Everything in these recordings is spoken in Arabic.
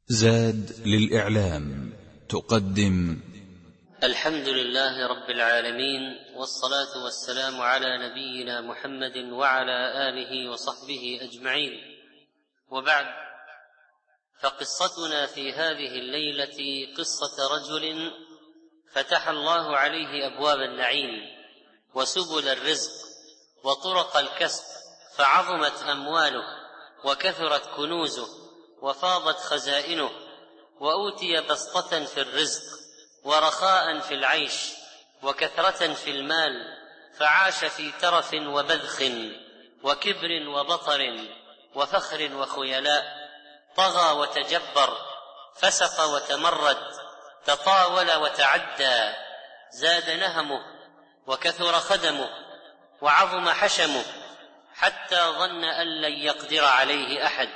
زاد للإعلام تقدم الحمد لله رب العالمين، والصلاة والسلام على نبينا محمد وعلى آله وصحبه أجمعين، وبعد، فقصتنا في هذه الليلة قصة رجل فتح الله عليه أبواب النعيم وسبل الرزق وطرق الكسب، فعظمت أمواله وكثرت كنوزه وفاضت خزائنه، وأوتي بسطة في الرزق ورخاء في العيش وكثرة في المال، فعاش في ترف وبذخ وكبر وبطر وفخر وخيلاء، طغى وتجبر، فسق وتمرد، تطاول وتعدى، زاد نهمه وكثر خدمه وعظم حشمه، حتى ظن أن لن يقدر عليه أحد،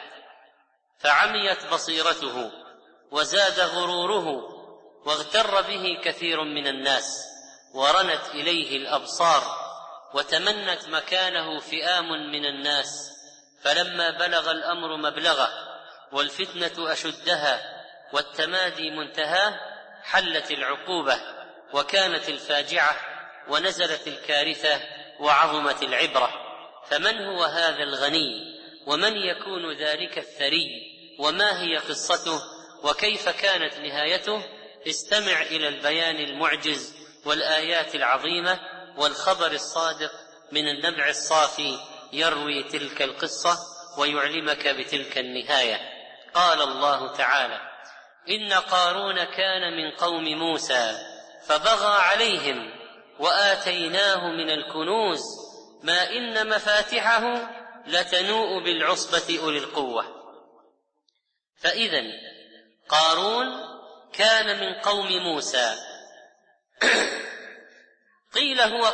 فعميت بصيرته وزاد غروره، واغتر به كثير من الناس، ورنت إليه الأبصار، وتمنت مكانه فئام من الناس، فلما بلغ الأمر مبلغه والفتنة أشدها والتمادي منتهاه، حلت العقوبة وكانت الفاجعة ونزلت الكارثة وعظمت العبرة. فمن هو هذا الغني؟ ومن يكون ذلك الثري؟ وما هي قصته؟ وكيف كانت نهايته؟ استمع إلى البيان المعجز والآيات العظيمة والخبر الصادق من النبع الصافي، يروي تلك القصة ويعلمك بتلك النهاية. قال الله تعالى: إن قارون كان من قوم موسى فبغى عليهم وآتيناه من الكنوز ما إن مفاتحه لتنوء بالعصبة أولي القوة. فإذن قارون كان من قوم موسى، قيل هو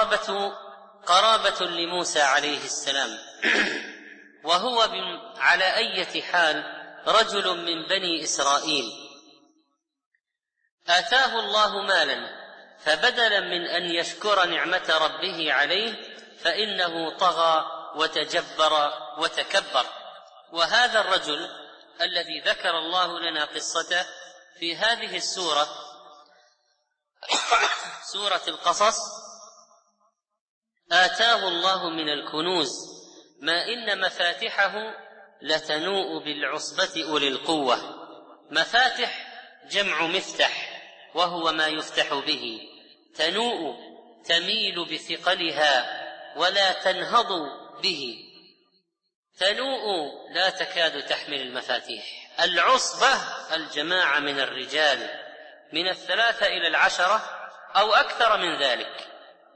قرابة لموسى عليه السلام، وهو على أي حال رجل من بني إسرائيل. آتاه الله مالا، فبدلا من أن يشكر نعمة ربه عليه فإنه طغى وتجبر وتكبر. وهذا الرجل الذي ذكر الله لنا قصته في هذه السورة، سورة القصص، آتاه الله من الكنوز ما إن مفاتحه لتنوء بالعصبة أولي القوة. مفاتح جمع مفتح، وهو ما يفتح به. تنوء تميل بثقلها ولا تنهض به. تنوء لا تكاد تحمل المفاتيح. العصبة الجماعة من الرجال، من 3 إلى 10 أو أكثر من ذلك.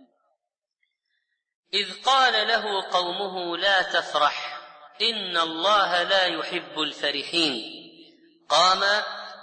إذ قال له قومه لا تفرح إن الله لا يحب الفرحين. قام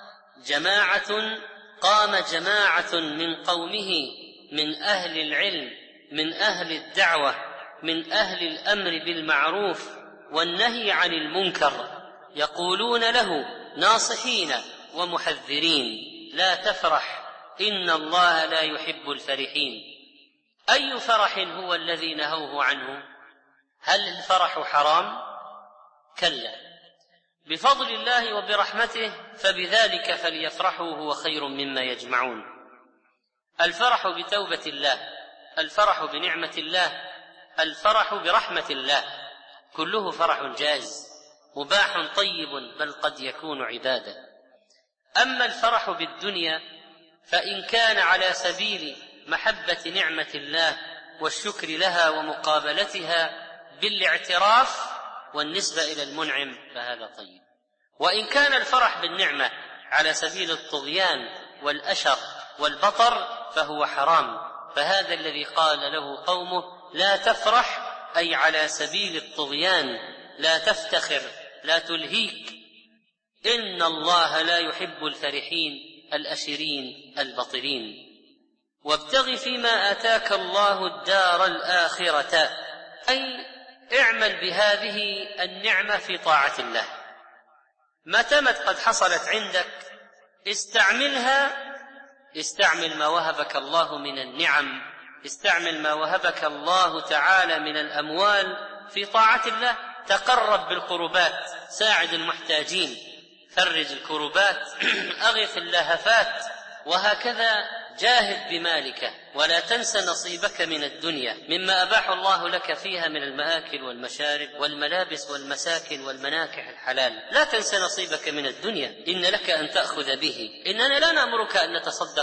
جماعة من قومه، من أهل العلم، من أهل الدعوة، من أهل الأمر بالمعروف والنهي عن المنكر، يقولون له ناصحين ومحذرين: لا تفرح إن الله لا يحب الفرحين. أي فرح هو الذي نهوه عنه؟ هل الفرح حرام؟ كلا، بفضل الله وبرحمته فبذلك فليفرحوا هو خير مما يجمعون. الفرح بتوبة الله، الفرح بنعمة الله، الفرح برحمة الله، كله فرح جائز مباح طيب، بل قد يكون عبادة. أما الفرح بالدنيا فإن كان على سبيل محبة نعمة الله والشكر لها ومقابلتها بالاعتراف والنسبة إلى المنعم فهذا طيب. وإن كان الفرح بالنعمة على سبيل الطغيان والأشر والبطر فهو حرام. فهذا الذي قال له قومه لا تفرح، أي على سبيل الطغيان، لا تفتخر، لا تلهيك. إن الله لا يحب الفرحين الأشرين البطرين. وابتغ فيما آتاك الله الدار الآخرة، أي اعمل بهذه النعمة في طاعة الله. ما تمت قد حصلت عندك استعملها، استعمل ما وهبك الله من النعم، استعمل ما وهبك الله تعالى من الأموال في طاعة الله. تقرب بالقربات، ساعد المحتاجين، فرج الكربات، أغث اللهفات. وهكذا جاهد بمالك ولا تنس نصيبك من الدنيا مما أباح الله لك فيها من المآكل والمشارب والملابس والمساكن والمناكح الحلال. لا تنس نصيبك من الدنيا، إن لك أن تأخذ به. إننا لا نأمرك أن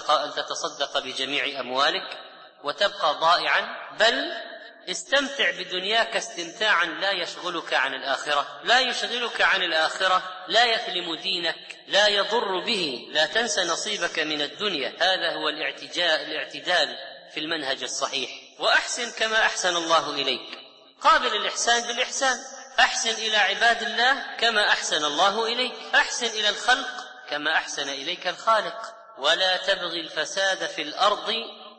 تتصدق بجميع أموالك وتبقى ضائعا، بل استمتع بدنياك استمتاعا لا يشغلك عن الآخرة، لا يشغلك عن الآخرة، لا يثلم دينك، لا يضر به. لا تنس نصيبك من الدنيا، هذا هو الاعتدال في المنهج الصحيح. وأحسن كما أحسن الله إليك، قابل الإحسان بالإحسان. أحسن إلى عباد الله كما أحسن الله إليك، أحسن إلى الخلق كما أحسن إليك الخالق. ولا تبغي الفساد في الأرض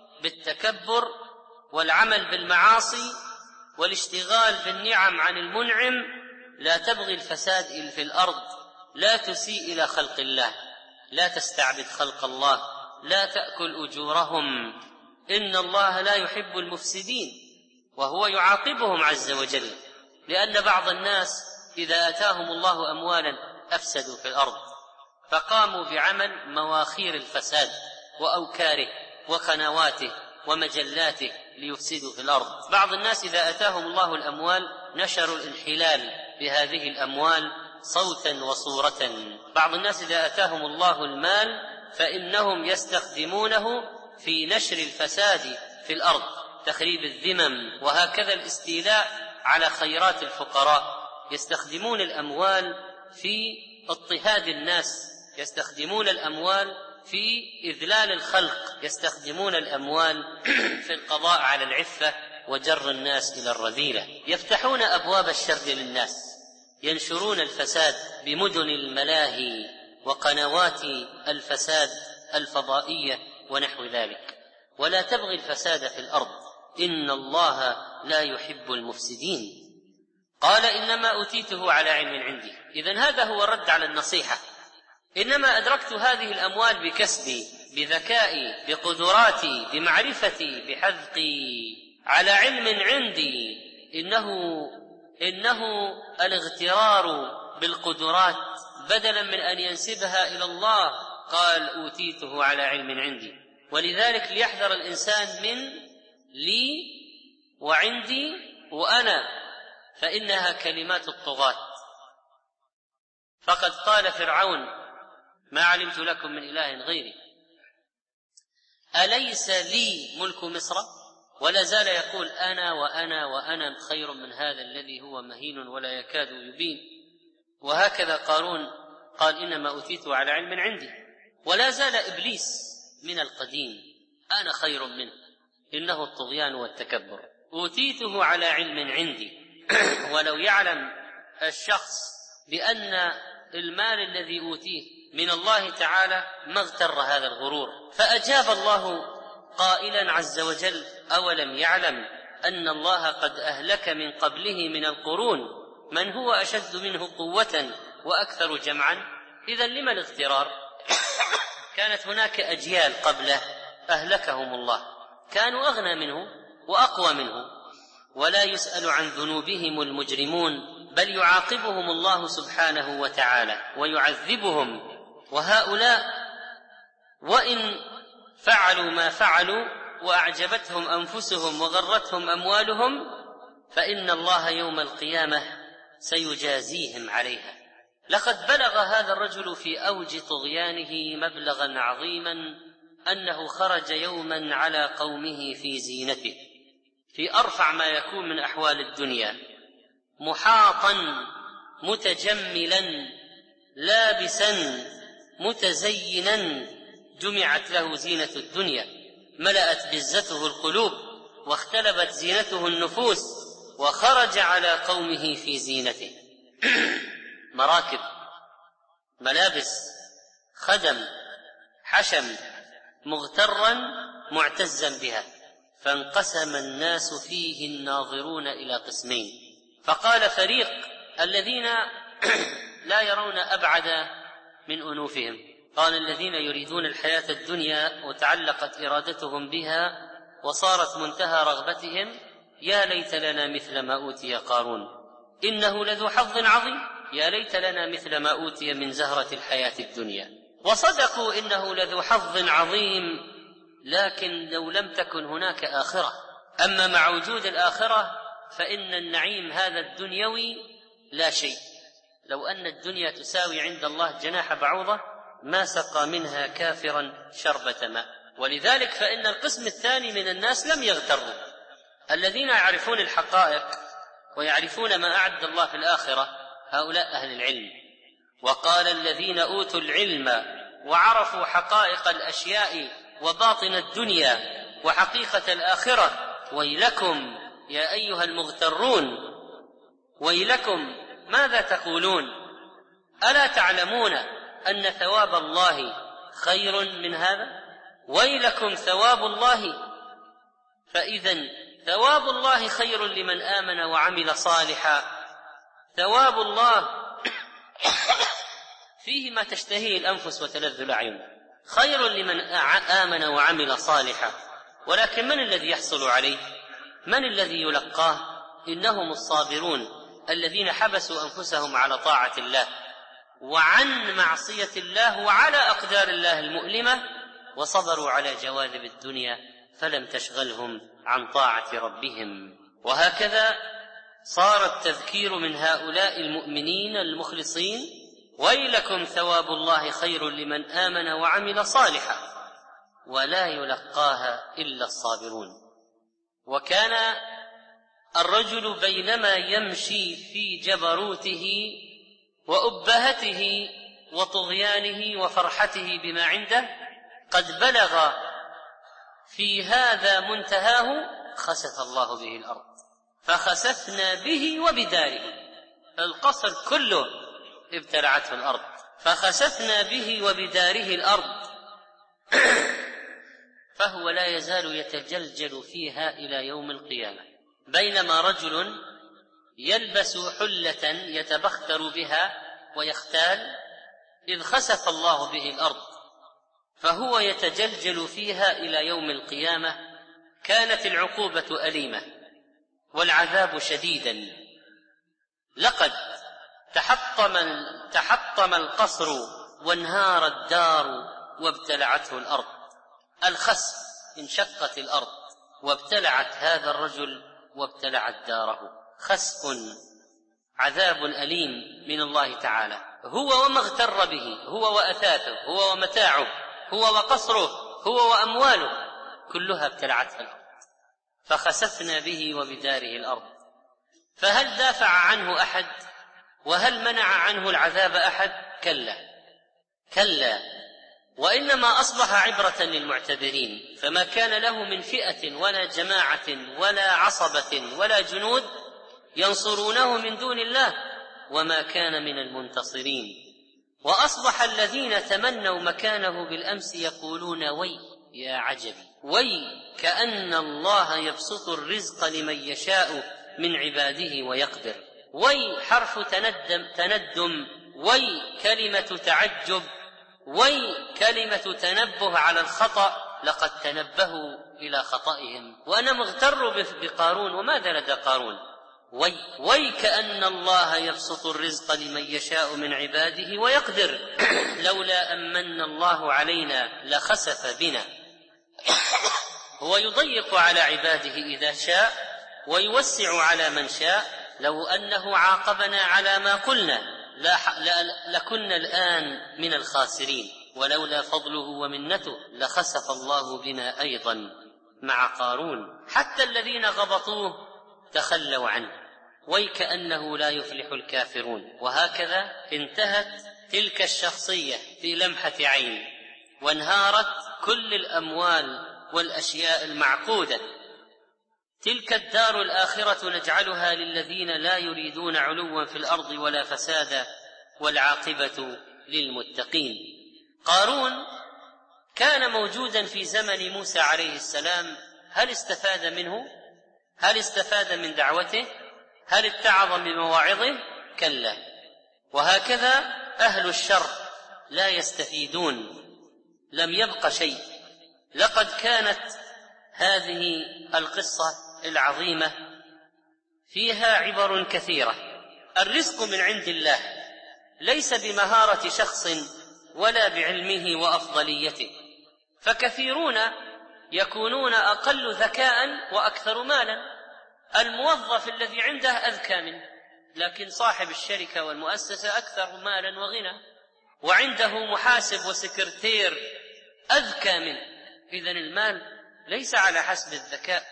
بالتكبر والعمل بالمعاصي والاشتغال بالنعم عن المنعم. لا تبغي الفساد في الأرض، لا تسيء إلى خلق الله، لا تستعبد خلق الله، لا تأكل أجورهم، إن الله لا يحب المفسدين. وهو يعاقبهم عز وجل، لأن بعض الناس إذا آتاهم الله أموالا أفسدوا في الأرض، فقاموا بعمل مواخير الفساد وأوكاره وقنواته ومجلاته ليفسدوا في الأرض. بعض الناس إذا أتاهم الله الأموال نشروا الانحلال بهذه الأموال صوتا وصورة. بعض الناس إذا أتاهم الله المال فإنهم يستخدمونه في نشر الفساد في الأرض، تخريب الذمم، وهكذا الاستيلاء على خيرات الفقراء. يستخدمون الأموال في اضطهاد الناس، يستخدمون الأموال في إذلال الخلق، يستخدمون الأموال في القضاء على العفة وجر الناس إلى الرذيلة. يفتحون أبواب الشر للناس، ينشرون الفساد بمدن الملاهي وقنوات الفساد الفضائية ونحو ذلك. ولا تبغي الفساد في الأرض، إن الله لا يحب المفسدين. قال إنما أوتيته على علم عندي. إذن هذا هو الرد على النصيحة. إنما أدركت هذه الأموال بكسبي، بذكائي، بقدراتي، بمعرفتي، بحذقي، على علم عندي. إنه الاغترار بالقدرات بدلا من أن ينسبها إلى الله قال أوتيته على علم عندي. ولذلك ليحذر الإنسان من لي وعندي وأنا، فإنها كلمات الطغاة. فقد قال فرعون ما علمت لكم من إله غيري أليس لي ملك مصر، ولا زال يقول أنا وأنا وأنا خير من هذا الذي هو مهين ولا يكاد يبين. وهكذا قارون قال إنما أوتيته على علم عندي. ولا زال إبليس من القديم أنا خير منه، إنه الطغيان والتكبر. أوتيته على علم عندي. ولو يعلم الشخص بأن المال الذي أوتيه من الله تعالى ما اغتر هذا الغرور. فأجاب الله قائلا عز وجل أولم يعلم أن الله قد أهلك من قبله من القرون من هو أشد منه قوة وأكثر جمعا. إذن لما الاغترار؟ كانت هناك أجيال قبله أهلكهم الله، كانوا أغنى منه وأقوى منه. ولا يسأل عن ذنوبهم المجرمون، بل يعاقبهم الله سبحانه وتعالى ويعذبهم. وهؤلاء وإن فعلوا ما فعلوا وأعجبتهم أنفسهم وغرتهم أموالهم فإن الله يوم القيامة سيجازيهم عليها. لقد بلغ هذا الرجل في أوج طغيانه مبلغا عظيما أنه خرج يوما على قومه في زينته، في أرفع ما يكون من أحوال الدنيا، محاطا متجملا لابسا متزينا، جمعت له زينة الدنيا، ملأت بزته القلوب واختلبت زينته النفوس، وخرج على قومه في زينته. مراكب، ملابس، خدم، حشم، مغترا معتزا بها. فانقسم الناس فيه الناظرون إلى قسمين، فقال فريق الذين لا يرون أبعد من أنوفهم، قال الذين يريدون الحياة الدنيا وتعلقت إرادتهم بها وصارت منتهى رغبتهم يا ليت لنا مثل ما أوتي قارون إنه لذو حظ عظيم. يا ليت لنا مثل ما أوتي من زهرة الحياة الدنيا. وصدقوا إنه لذو حظ عظيم، لكن لو لم تكن هناك آخرة. أما مع وجود الآخرة فإن النعيم هذا الدنيوي لا شيء. لو أن الدنيا تساوي عند الله جناح بعوضة ما سقى منها كافرا شربة ماء. ولذلك فإن القسم الثاني من الناس لم يغتروا، الذين يعرفون الحقائق ويعرفون ما أعد الله في الآخرة، هؤلاء أهل العلم. وقال الذين أوتوا العلم وعرفوا حقائق الأشياء وباطن الدنيا وحقيقة الآخرة ويلكم يا أيها المغترون، ويلكم ماذا تقولون؟ ألا تعلمون أن ثواب الله خير من هذا؟ ويلكم ثواب الله. فإذن ثواب الله خير لمن آمن وعمل صالحا. ثواب الله فيه ما تشتهيه الأنفس وتلذ الأعين، خير لمن آمن وعمل صالحا. ولكن من الذي يحصل عليه؟ من الذي يلقاه؟ إنهم الصابرون الذين حبسوا أنفسهم على طاعة الله وعن معصية الله وعلى أقدار الله المؤلمة، وصبروا على جواذب الدنيا فلم تشغلهم عن طاعة ربهم. وهكذا صار التذكير من هؤلاء المؤمنين المخلصين: ويلكم ثواب الله خير لمن آمن وعمل صالحا ولا يلقاها إلا الصابرون. وكان الرجل بينما يمشي في جبروته وأبهته وطغيانه وفرحته بما عنده قد بلغ في هذا منتهاه، خسف الله به الأرض فخسفنا به وبداره. القصر كله ابتلعته الأرض، فخسفنا به وبداره الأرض فهو لا يزال يتجلجل فيها إلى يوم القيامة. بينما رجل يلبس حلة يتبختر بها ويختال، إذ خسف الله به الأرض فهو يتجلجل فيها إلى يوم القيامة. كانت العقوبة أليمة والعذاب شديدا. لقد تحطم القصر وانهار الدار وابتلعته الأرض. الخسف، انشقت الأرض وابتلعت هذا الرجل وابتلعت داره. خسف، عذاب أليم من الله تعالى. هو وما اغتر به، هو وأثاثه، هو ومتاعه، هو وقصره، هو وأمواله، كلها ابتلعتها الأرض فخسفنا به وبداره الأرض. فهل دافع عنه أحد؟ وهل منع عنه العذاب أحد؟ كلا، وإنما أصبح عبرة للمعتبرين. فما كان له من فئة ولا جماعة ولا عصبة ولا جنود ينصرونه من دون الله، وما كان من المنتصرين. وأصبح الذين تمنوا مكانه بالأمس يقولون: وي يا عجبي، وي كأن الله يبسط الرزق لمن يشاء من عباده ويقدر. وي حرف تندم، وي كلمة تعجب، وي كلمة تنبه على الخطأ. لقد تنبهوا إلى خطئهم. وأنا مغتر بقارون، وماذا لدى قارون؟ وي كأن الله يبسط الرزق لمن يشاء من عباده ويقدر لولا أمن الله علينا لخسف بنا. هو يضيق على عباده إذا شاء ويوسع على من شاء. لو أنه عاقبنا على ما قلنا لكنا الآن من الخاسرين، ولولا فضله ومنته لخسف الله بنا أيضا مع قارون. حتى الذين غبطوه تخلوا عنه، ويكأنه لا يفلح الكافرون. وهكذا انتهت تلك الشخصية في لمحة عين، وانهارت كل الأموال والأشياء المعقودة. تلك الدار الآخرة نجعلها للذين لا يريدون علوا في الأرض ولا فسادا والعاقبة للمتقين. قارون كان موجودا في زمن موسى عليه السلام. هل استفاد منه؟ هل استفاد من دعوته؟ هل اتعظ بمواعظه؟ كلا. وهكذا أهل الشر لا يستفيدون، لم يبق شيء. لقد كانت هذه القصة العظيمة فيها عبر كثيرة. الرزق من عند الله، ليس بمهارة شخص ولا بعلمه وأفضليته، فكثيرون يكونون أقل ذكاء وأكثر مالا. الموظف الذي عنده أذكى منه، لكن صاحب الشركة والمؤسسة أكثر مالا وغنى، وعنده محاسب وسكرتير أذكى منه. إذن المال ليس على حسب الذكاء.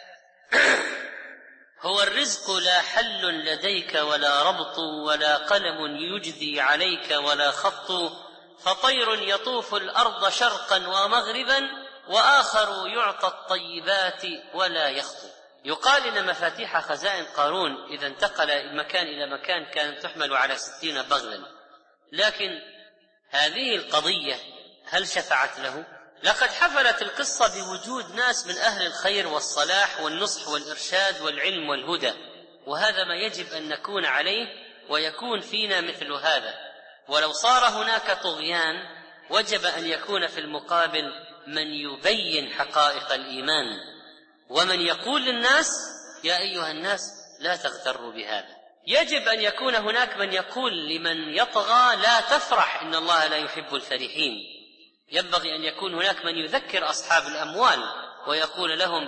هو الرزق لا حل لديك ولا ربط ولا قلم يجدي عليك ولا خط، فطير يطوف الأرض شرقا ومغربا وآخر يعطى الطيبات ولا يخطو. يقال إن مفاتيح خزائن قارون إذا انتقل المكان إلى مكان كانت تحمل على 60 بغلا، لكن هذه القضية هل شفعت له؟ لقد حفلت القصة بوجود ناس من أهل الخير والصلاح والنصح والإرشاد والعلم والهدى، وهذا ما يجب أن نكون عليه ويكون فينا مثل هذا. ولو صار هناك طغيان وجب أن يكون في المقابل من يبين حقائق الإيمان، ومن يقول للناس يا أيها الناس لا تغتروا بهذا. يجب أن يكون هناك من يقول لمن يطغى لا تفرح، إن الله لا يحب الفرحين. ينبغي أن يكون هناك من يذكر أصحاب الأموال ويقول لهم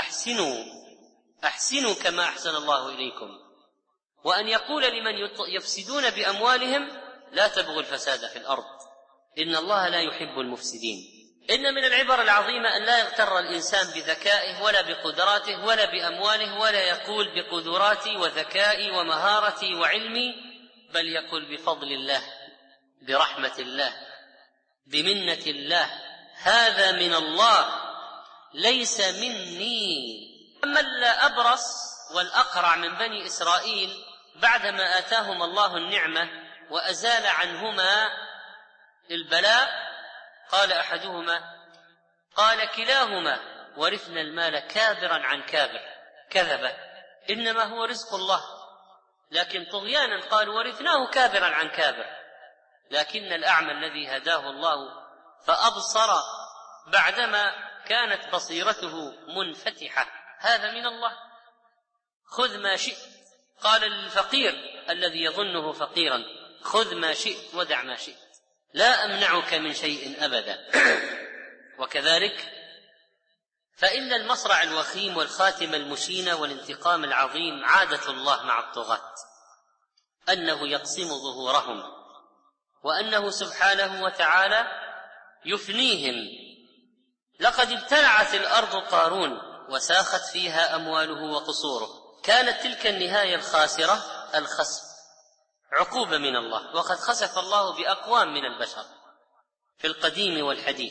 أحسنوا كما أحسن الله إليكم، وأن يقول لمن يفسدون بأموالهم لا تبغوا الفساد في الأرض، إن الله لا يحب المفسدين. إن من العبر العظيمة أن لا يغتر الإنسان بذكائه ولا بقدراته ولا بأمواله، ولا يقول بقدراتي وذكائي ومهارتي وعلمي، بل يقول بفضل الله، برحمة الله، بمنة الله، هذا من الله ليس مني. أما الأبرص والأقرع من بني إسرائيل بعدما آتاهم الله النعمة وأزال عنهما البلاء، قال أحدهما قال كلاهما ورثنا المال كابرا عن كابر. كذب، إنما هو رزق الله، لكن طغيانا قال ورثناه كابرا عن كابر. لكن الأعمى الذي هداه الله فأبصر بعدما كانت بصيرته منفتحة، هذا من الله. خذ ما شئت، قال للفقير الذي يظنه فقيرا خذ ما شئت ودع ما شئت، لا أمنعك من شيء أبدا. وكذلك فإن المصرع الوخيم والخاتمة المشينة والانتقام العظيم عادة الله مع الطغاة، أنه يقسم ظهورهم، وأنه سبحانه وتعالى يفنيهم. لقد ابتلعت الأرض قارون وساخت فيها أمواله وقصوره، كانت تلك النهاية الخاسرة الخسف، عقوبة من الله. وقد خسف الله بأقوام من البشر في القديم والحديث.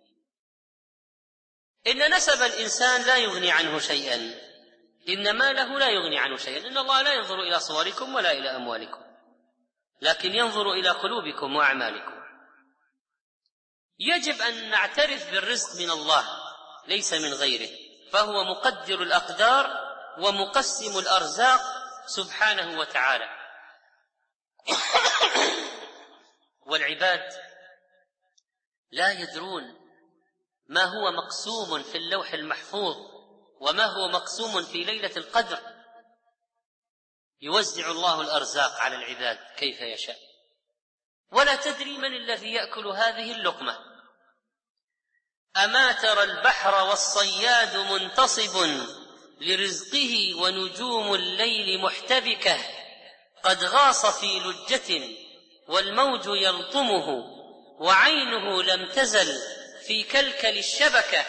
إن نسب الإنسان لا يغني عنه شيئا، إن ماله لا يغني عنه شيئا. إن الله لا ينظر إلى صوركم ولا إلى أموالكم، لكن ينظر إلى قلوبكم وأعمالكم. يجب أن نعترف بالرزق من الله ليس من غيره، فهو مقدر الأقدار ومقسم الأرزاق سبحانه وتعالى. والعباد لا يدرون ما هو مقسوم في اللوح المحفوظ وما هو مقسوم في ليلة القدر. يوزع الله الأرزاق على العباد كيف يشاء، ولا تدري من الذي يأكل هذه اللقمة. أما ترى البحر والصياد منتصب لرزقه ونجوم الليل محتبكة، قد غاص في لجة والموج يلطمه وعينه لم تزل في كلكل الشبكة،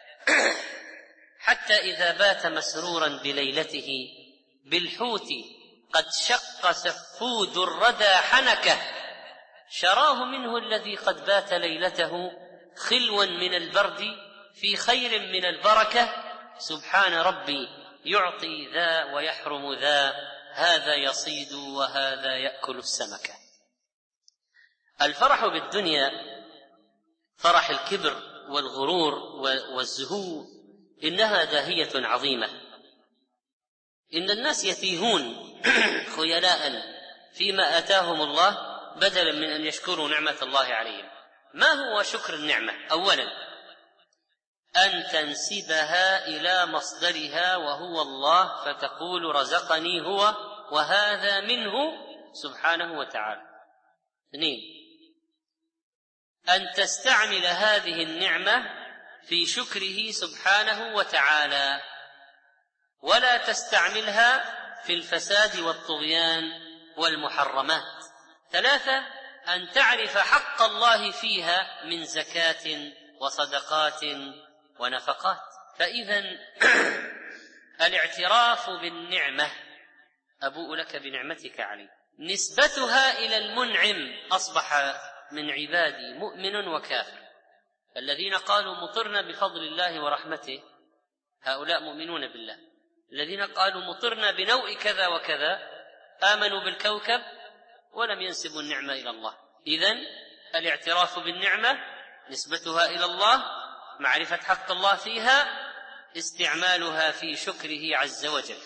حتى إذا بات مسرورا بليلته بالحوت قد شق سفود الردى حنكه، شراه منه الذي قد بات ليلته خلوا من البرد في خير من البركة. سبحان ربي يعطي ذا ويحرم ذا، هذا يصيد وهذا يأكل السمكة. الفرح بالدنيا فرح الكبر والغرور والزهو إنها داهية عظيمة. إن الناس يتيهون خيلاء فيما آتاهم الله بدلا من أن يشكروا نعمة الله عليهم. ما هو شكر النعمة؟ أولا أن تنسبها إلى مصدرها وهو الله، فتقول رزقني هو وهذا منه سبحانه وتعالى. 2. أن تستعمل هذه النعمة في شكره سبحانه وتعالى، ولا تستعملها في الفساد والطغيان والمحرمات. 3. أن تعرف حق الله فيها من زكاة وصدقات ونفقات. فإذا الاعتراف بالنعمة، أبوء لك بنعمتك علي، نسبتها إلى المنعم أصبح من عبادي مؤمن وكافر. الذين قالوا مطرنا بفضل الله ورحمته هؤلاء مؤمنون بالله. الذين قالوا مطرنا بنوء كذا وكذا آمنوا بالكوكب ولم ينسبوا النعمة إلى الله. إذن الاعتراف بالنعمة نسبتها إلى الله، معرفة حق الله فيها، استعمالها في شكره عز وجل.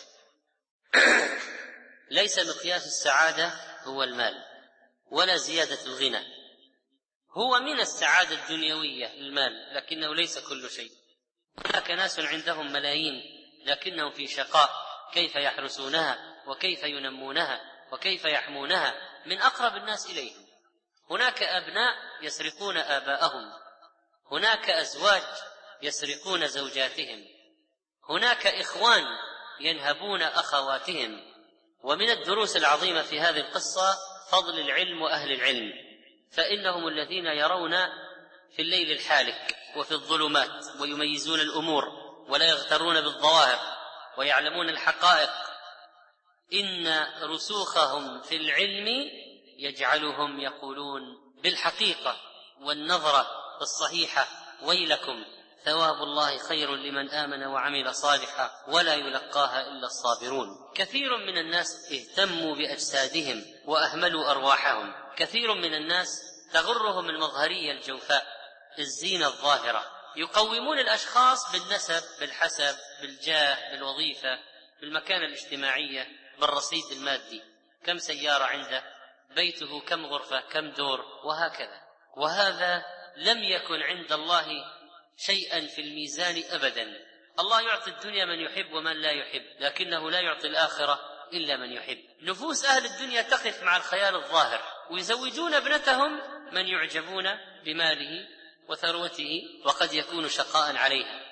ليس مقياس السعادة هو المال ولا زيادة الغنى، هو من السعادة الدنيوية المال، لكنه ليس كل شيء. هناك ناس عندهم ملايين لكنهم في شقاء، كيف يحرسونها وكيف ينمونها وكيف يحمونها من أقرب الناس إليهم. هناك أبناء يسرقون آباءهم، هناك أزواج يسرقون زوجاتهم، هناك إخوان ينهبون أخواتهم. ومن الدروس العظيمة في هذه القصة فضل العلم وأهل العلم، فإنهم الذين يرون في الليل الحالك وفي الظلمات ويميزون الأمور ولا يغترون بالظواهر ويعلمون الحقائق. إن رسوخهم في العلم يجعلهم يقولون بالحقيقة والنظرة الصحيحة: ويلكم ثواب الله خير لمن آمن وعمل صالحا ولا يلقاها إلا الصابرون. كثير من الناس اهتموا بأجسادهم وأهملوا أرواحهم. كثير من الناس تغرهم المظهرية الجوفاء، الزينة الظاهرة. يقومون الأشخاص بالنسب، بالحسب، بالجاه، بالوظيفة، بالمكانة الاجتماعية، بالرصيد المادي، كم سيارة عنده، بيته كم غرفة، كم دور، وهكذا. وهذا لم يكن عند الله شيئا في الميزان أبدا. الله يعطي الدنيا من يحب ومن لا يحب، لكنه لا يعطي الآخرة إلا من يحب. نفوس أهل الدنيا تقف مع الخيال الظاهر، ويزوجون ابنتهم من يعجبون بماله وثروته، وقد يكون شقاء عليها.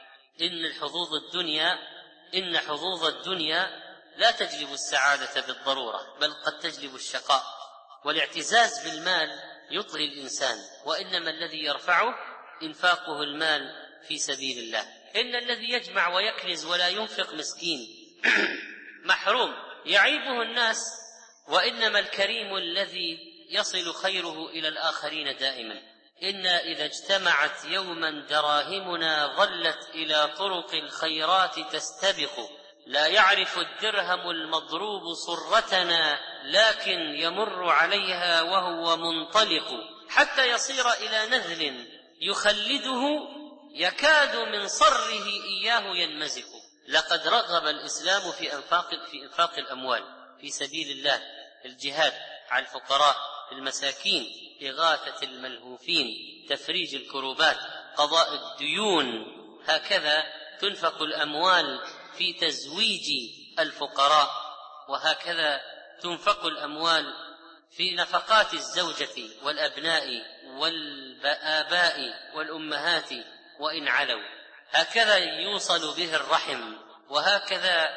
إن حظوظ الدنيا لا تجلب السعادة بالضرورة، بل قد تجلب الشقاء. والاعتزاز بالمال يطغي الإنسان، وإنما الذي يرفعه إنفاقه المال في سبيل الله. إن الذي يجمع ويكنز ولا ينفق مسكين محروم يعيبه الناس، وإنما الكريم الذي يصل خيره إلى الآخرين دائما. إنا إذا اجتمعت يوما دراهمنا ظلت إلى طرق الخيرات تستبق، لا يعرف الدرهم المضروب صرتنا لكن يمر عليها وهو منطلق، حتى يصير إلى نذل يخلده يكاد من صره إياه ينمزق. لقد رغب الإسلام في إنفاق الأموال في سبيل الله، الجهاد على الفقراء، المساكين، إغاثة الملهوفين، تفريج الكروبات، قضاء الديون. هكذا تنفق الأموال في تزويج الفقراء، وهكذا تنفق الأموال في نفقات الزوجة والأبناء والآباء والأمهات وإن علوا. هكذا يوصل به الرحم، وهكذا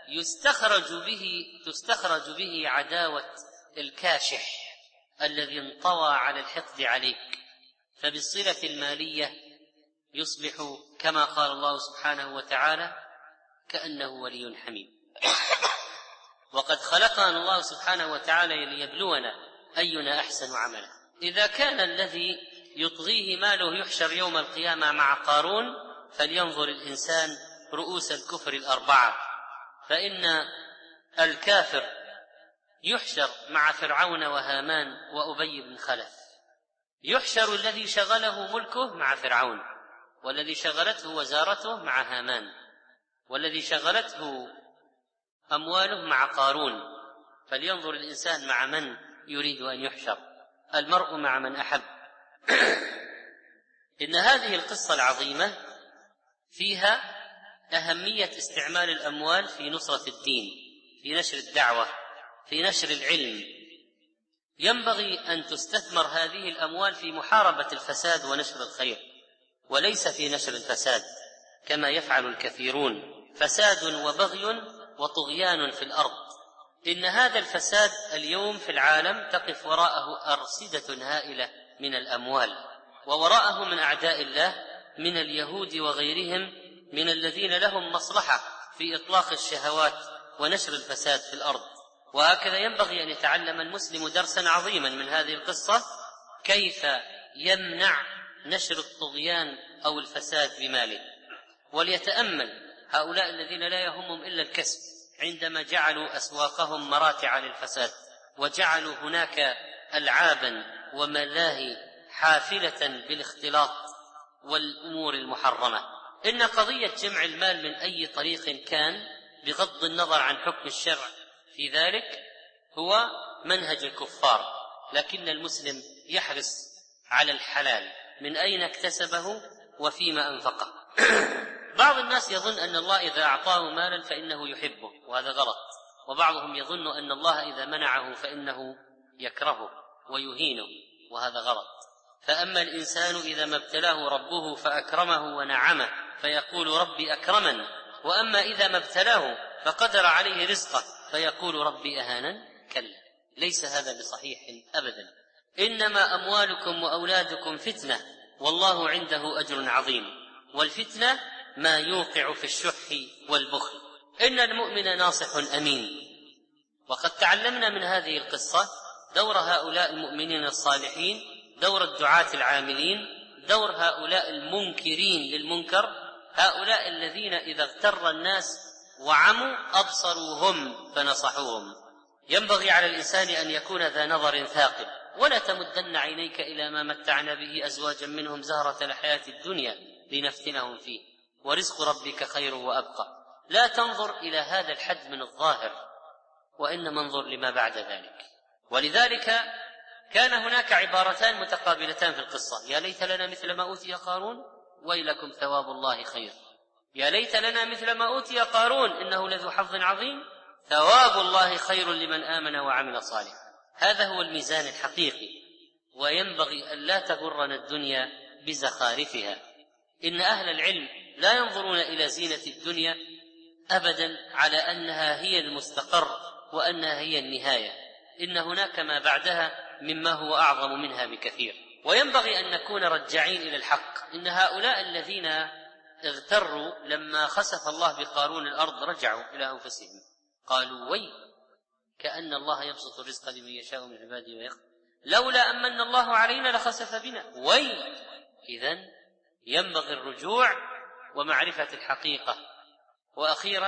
تستخرج به عداوة الكاشح الذي انطوى على الحقد عليك. فبالصلة المالية يصبح كما قال الله سبحانه وتعالى كأنه ولي حميم. وقد خلقنا الله سبحانه وتعالى ليبلونا أينا أحسن عملا. إذا كان الذي يطغيه ماله يحشر يوم القيامة مع قارون، فلينظر الإنسان رؤوس الكفر الأربعة، فإن الكافر يحشر مع فرعون وهامان وأبي بن خلف. يحشر الذي شغله ملكه مع فرعون، والذي شغلته وزارته مع هامان، والذي شغلته أمواله مع قارون. فلينظر الإنسان مع من يريد أن يحشر، المرء مع من أحب. إن هذه القصة العظيمة فيها أهمية استعمال الأموال في نصرة الدين، في نشر الدعوة، في نشر العلم، ينبغي أن تستثمر هذه الأموال في محاربة الفساد ونشر الخير، وليس في نشر الفساد كما يفعل الكثيرون، فساد وبغي وطغيان في الأرض. إن هذا الفساد اليوم في العالم تقف وراءه أرصدة هائلة من الأموال، ووراءه من أعداء الله من اليهود وغيرهم من الذين لهم مصلحة في إطلاق الشهوات ونشر الفساد في الأرض. وهكذا ينبغي أن يتعلم المسلم درسا عظيما من هذه القصة، كيف يمنع نشر الطغيان أو الفساد بماله. وليتأمل هؤلاء الذين لا يهمهم إلا الكسب عندما جعلوا أسواقهم مراتع للفساد، وجعلوا هناك ألعابا وملاهي حافلة بالاختلاط والأمور المحرمة. إن قضية جمع المال من أي طريق كان بغض النظر عن حكم الشرع في ذلك هو منهج الكفار، لكن المسلم يحرص على الحلال من أين اكتسبه وفيما أنفقه. بعض الناس يظن أن الله إذا أعطاه مالا فإنه يحبه، وهذا غلط. وبعضهم يظن أن الله إذا منعه فإنه يكرهه ويهينه، وهذا غلط. فأما الإنسان إذا ما ابتلاه ربه فأكرمه ونعمه فيقول ربي أكرمن، وأما إذا ما ابتلاه فقدر عليه رزقه فيقول ربي أهانن، كلا، ليس هذا بصحيح أبدا. إنما أموالكم وأولادكم فتنة والله عنده أجر عظيم، والفتنة ما يوقع في الشح والبخل. إن المؤمن ناصح أمين. وقد تعلمنا من هذه القصة دور هؤلاء المؤمنين الصالحين، دور الدعاة العاملين، دور هؤلاء المنكرين للمنكر، هؤلاء الذين إذا اغتر الناس وعموا أبصروهم فنصحوهم. ينبغي على الإنسان أن يكون ذا نظر ثاقب، ولا تمدن عينيك إلى ما متعنا به أزواجا منهم زهرة الحياة الدنيا لنفتنهم فيه ورزق ربك خير وأبقى. لا تنظر إلى هذا الحد من الظاهر، وإنما انظر لما بعد ذلك. ولذلك كان هناك عبارتان متقابلتان في القصة: يا ليت لنا مثل ما أوتي قارون ويلكم ثواب الله خير. يا ليت لنا مثل ما أوتي قارون إنه لذو حظ عظيم، ثواب الله خير لمن آمن وعمل صالحا. هذا هو الميزان الحقيقي، وينبغي أن لا تغرنا الدنيا بزخارفها. إن أهل العلم لا ينظرون إلى زينة الدنيا أبدا على أنها هي المستقر وأنها هي النهاية، إن هناك ما بعدها مما هو أعظم منها بكثير. وينبغي أن نكون رجعين إلى الحق. إن هؤلاء الذين اغتروا لما خسف الله بقارون الأرض رجعوا إلى أنفسهم قالوا وي كأن الله يبسط الرزق لمن يشاء من عباده ويقدر لولا أمن الله علينا لخسف بنا وي. إذن ينبغي الرجوع ومعرفة الحقيقة. وأخيرا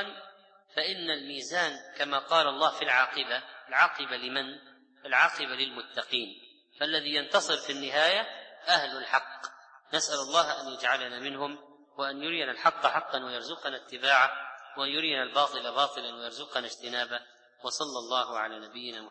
فإن الميزان كما قال الله في العاقبة لمن؟ العاقبة للمتقين، فالذي ينتصر في النهاية أهل الحق. نسأل الله أن يجعلنا منهم، وأن يرينا الحق حقا ويرزقنا اتباعه، وأن يرينا الباطل باطلا ويرزقنا اجتنابه. وصلى الله على نبينا محمد.